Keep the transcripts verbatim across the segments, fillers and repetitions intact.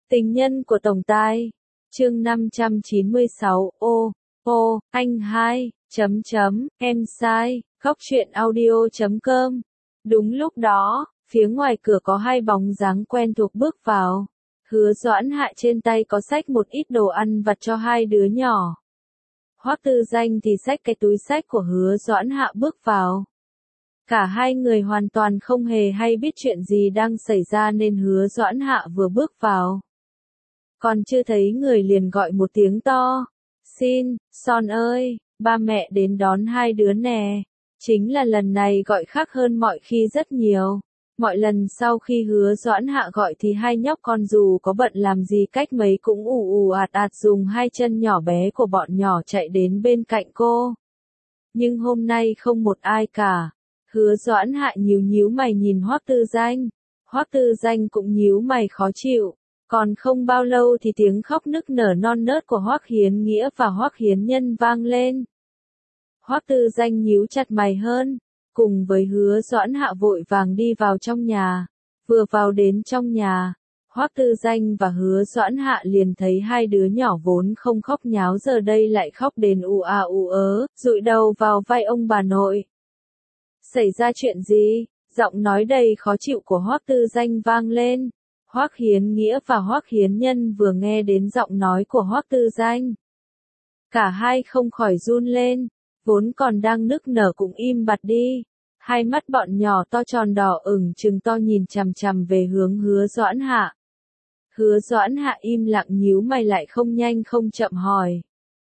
Tình nhân của tổng tài. Chương năm trăm chín mươi sáu. Ô, ô, anh hai, chấm chấm, em sai, khóc chuyện audio chấm com. Đúng lúc đó, phía ngoài cửa có hai bóng dáng quen thuộc bước vào. Hứa Doãn Hạ trên tay có xách một ít đồ ăn vặt cho hai đứa nhỏ. Hoắc Tư Danh thì xách cái túi xách của Hứa Doãn Hạ bước vào. Cả hai người hoàn toàn không hề hay biết chuyện gì đang xảy ra nên Hứa Doãn Hạ vừa bước vào. Còn chưa thấy người liền gọi một tiếng to. Xin, Son ơi, ba mẹ đến đón hai đứa nè. Chính là lần này gọi khác hơn mọi khi rất nhiều. Mọi lần sau khi Hứa Doãn Hạ gọi thì hai nhóc con dù có bận làm gì cách mấy cũng ù ù ạt ạt dùng hai chân nhỏ bé của bọn nhỏ chạy đến bên cạnh cô. Nhưng hôm nay không một ai cả. Hứa Doãn Hạ nhíu nhíu mày nhìn Hoắc Tư Danh. Hoắc Tư Danh cũng nhíu mày khó chịu. Còn không bao lâu thì tiếng khóc nức nở non nớt của Hoắc Hiến Nghĩa và Hoắc Hiến Nhân vang lên. Hoắc Tư Danh nhíu chặt mày hơn, cùng với Hứa Doãn Hạ vội vàng đi vào trong nhà. Vừa vào đến trong nhà, Hoắc Tư Danh và Hứa Doãn Hạ liền thấy hai đứa nhỏ vốn không khóc nháo giờ đây lại khóc đến ù à ù ớ, dụi đầu vào vai ông bà nội. Xảy ra chuyện gì? Giọng nói đầy khó chịu của Hoắc Tư Danh vang lên. Hoắc Hiến Nghĩa và Hoắc Hiến Nhân vừa nghe đến giọng nói của Hoắc Tư Danh. Cả hai không khỏi run lên, vốn còn đang nức nở cũng im bặt đi. Hai mắt bọn nhỏ to tròn đỏ ửng trừng to nhìn chằm chằm về hướng Hứa Doãn Hạ. Hứa Doãn Hạ im lặng nhíu mày lại không nhanh không chậm hỏi.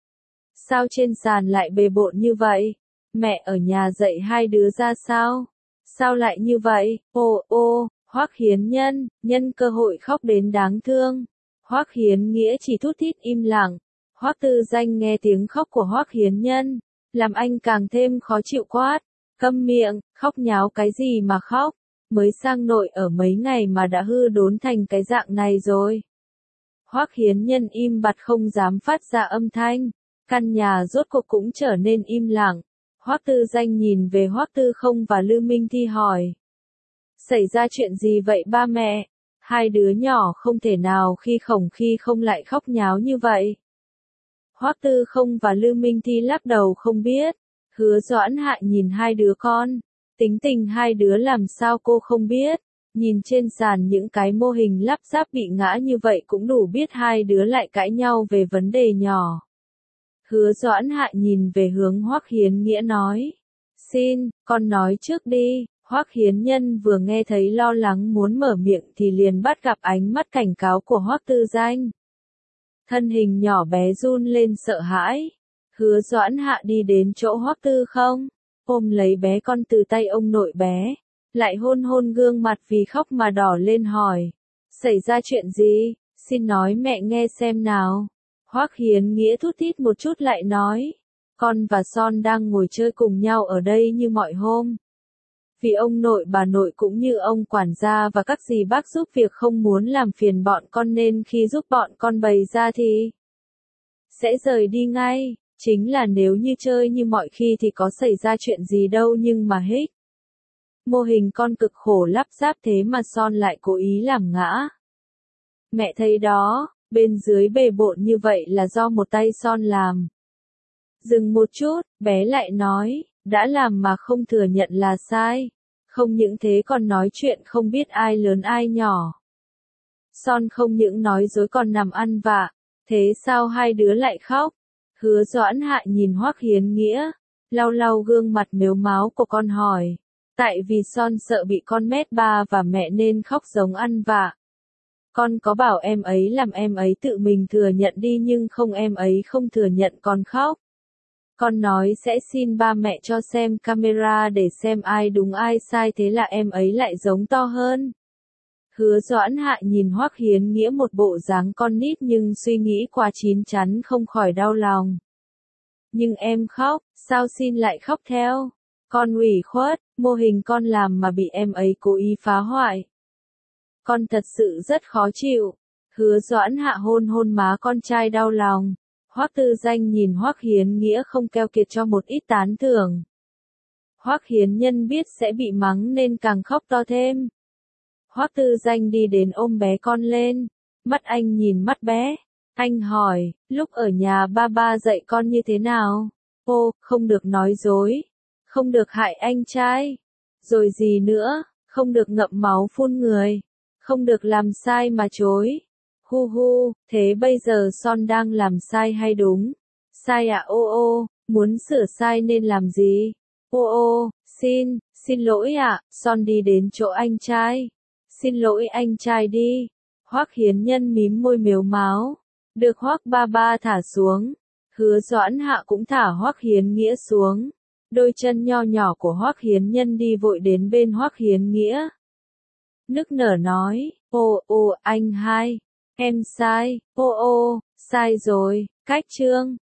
Sao trên sàn lại bề bộn như vậy? Mẹ ở nhà dạy hai đứa ra sao? Sao lại như vậy? Ô ô, Hoắc Hiến Nhân, nhân cơ hội khóc đến đáng thương. Hoắc Hiến Nghĩa chỉ thút thít im lặng. Hoắc Tư Danh nghe tiếng khóc của Hoắc Hiến Nhân, làm anh càng thêm khó chịu quát. Câm miệng, khóc nháo cái gì mà khóc, mới sang nội ở mấy ngày mà đã hư đốn thành cái dạng này rồi. Hoắc Hiến Nhân im bặt không dám phát ra âm thanh, căn nhà rốt cuộc cũng trở nên im lặng. Hoắc Tư Danh nhìn về Hoắc Tư Không và Lư Minh Thi hỏi. Xảy ra chuyện gì vậy ba mẹ? Hai đứa nhỏ không thể nào khi khổng khi không lại khóc nháo như vậy. Hoắc Tư Không và Lư Minh Thi lắc đầu không biết. Hứa Doãn Hạ nhìn hai đứa con. Tính tình hai đứa làm sao cô không biết. Nhìn trên sàn những cái mô hình lắp ráp bị ngã như vậy cũng đủ biết hai đứa lại cãi nhau về vấn đề nhỏ. Hứa Doãn Hạ nhìn về hướng Hoắc Hiến Nghĩa nói. Xin, con nói trước đi. Hoắc Hiến Nhân vừa nghe thấy lo lắng muốn mở miệng thì liền bắt gặp ánh mắt cảnh cáo của Hoắc Tư Danh. Thân hình nhỏ bé run lên sợ hãi. Hứa Doãn Hạ đi đến chỗ Hoắc Tư Không, ôm lấy bé con từ tay ông nội bé, lại hôn hôn gương mặt vì khóc mà đỏ lên hỏi. Xảy ra chuyện gì? Xin nói mẹ nghe xem nào. Hoắc Hiến Nghĩa thút thít một chút lại nói. Con và Son đang ngồi chơi cùng nhau ở đây như mọi hôm. Vì ông nội bà nội cũng như ông quản gia và các dì bác giúp việc không muốn làm phiền bọn con nên khi giúp bọn con bày ra thì sẽ rời đi ngay. Chính là nếu như chơi như mọi khi thì có xảy ra chuyện gì đâu nhưng mà hích. Mô hình con cực khổ lắp ráp thế mà Son lại cố ý làm ngã. Mẹ thấy đó, bên dưới bề bộn như vậy là do một tay Son làm. Dừng một chút, bé lại nói, đã làm mà không thừa nhận là sai. Không những thế còn nói chuyện không biết ai lớn ai nhỏ. Son không những nói dối còn nằm ăn vạ. Thế sao hai đứa lại khóc? Hứa Doãn Hạ nhìn Hoắc Hiến Nghĩa, lau lau gương mặt mếu máo của con hỏi. Tại vì Son sợ bị con mét ba và mẹ nên khóc giống ăn vạ. Con có bảo em ấy làm em ấy tự mình thừa nhận đi nhưng không em ấy không thừa nhận còn khóc. Con nói sẽ xin ba mẹ cho xem camera để xem ai đúng ai sai thế là em ấy lại giống to hơn. Hứa Doãn Hạ nhìn Hoắc Hiến Nghĩa một bộ dáng con nít nhưng suy nghĩ quá chín chắn không khỏi đau lòng. Nhưng em khóc, sao xin lại khóc theo? Con ủy khuất, mô hình con làm mà bị em ấy cố ý phá hoại. Con thật sự rất khó chịu. Hứa Doãn Hạ hôn hôn má con trai đau lòng. Hoắc Tư Danh nhìn Hoắc Hiến Nghĩa không keo kiệt cho một ít tán thưởng. Hoắc Hiến Nhân biết sẽ bị mắng nên càng khóc to thêm. Hoắc Tư Danh đi đến ôm bé con lên, Mắt anh nhìn mắt bé. Anh hỏi, lúc ở nhà ba ba dạy con như thế nào? Ô, không được nói dối. Không được hại anh trai. Rồi gì nữa, không được ngậm máu phun người. Không được làm sai mà chối. Hu hu, thế bây giờ Son đang làm sai hay đúng? Sai à ô ô, muốn sửa sai nên làm gì? Ô ô, xin, xin lỗi ạ, Son đi đến chỗ anh trai. Xin lỗi anh trai đi. Hoắc Hiến Nhân mím môi mếu máo. Được Hoắc ba ba thả xuống. Hứa Doãn Hạ cũng thả Hoắc Hiến Nghĩa xuống. Đôi chân nho nhỏ của Hoắc Hiến Nhân đi vội đến bên Hoắc Hiến Nghĩa. Nức nở nói, ô ô anh hai, em sai, ô ô, sai rồi, cách chương.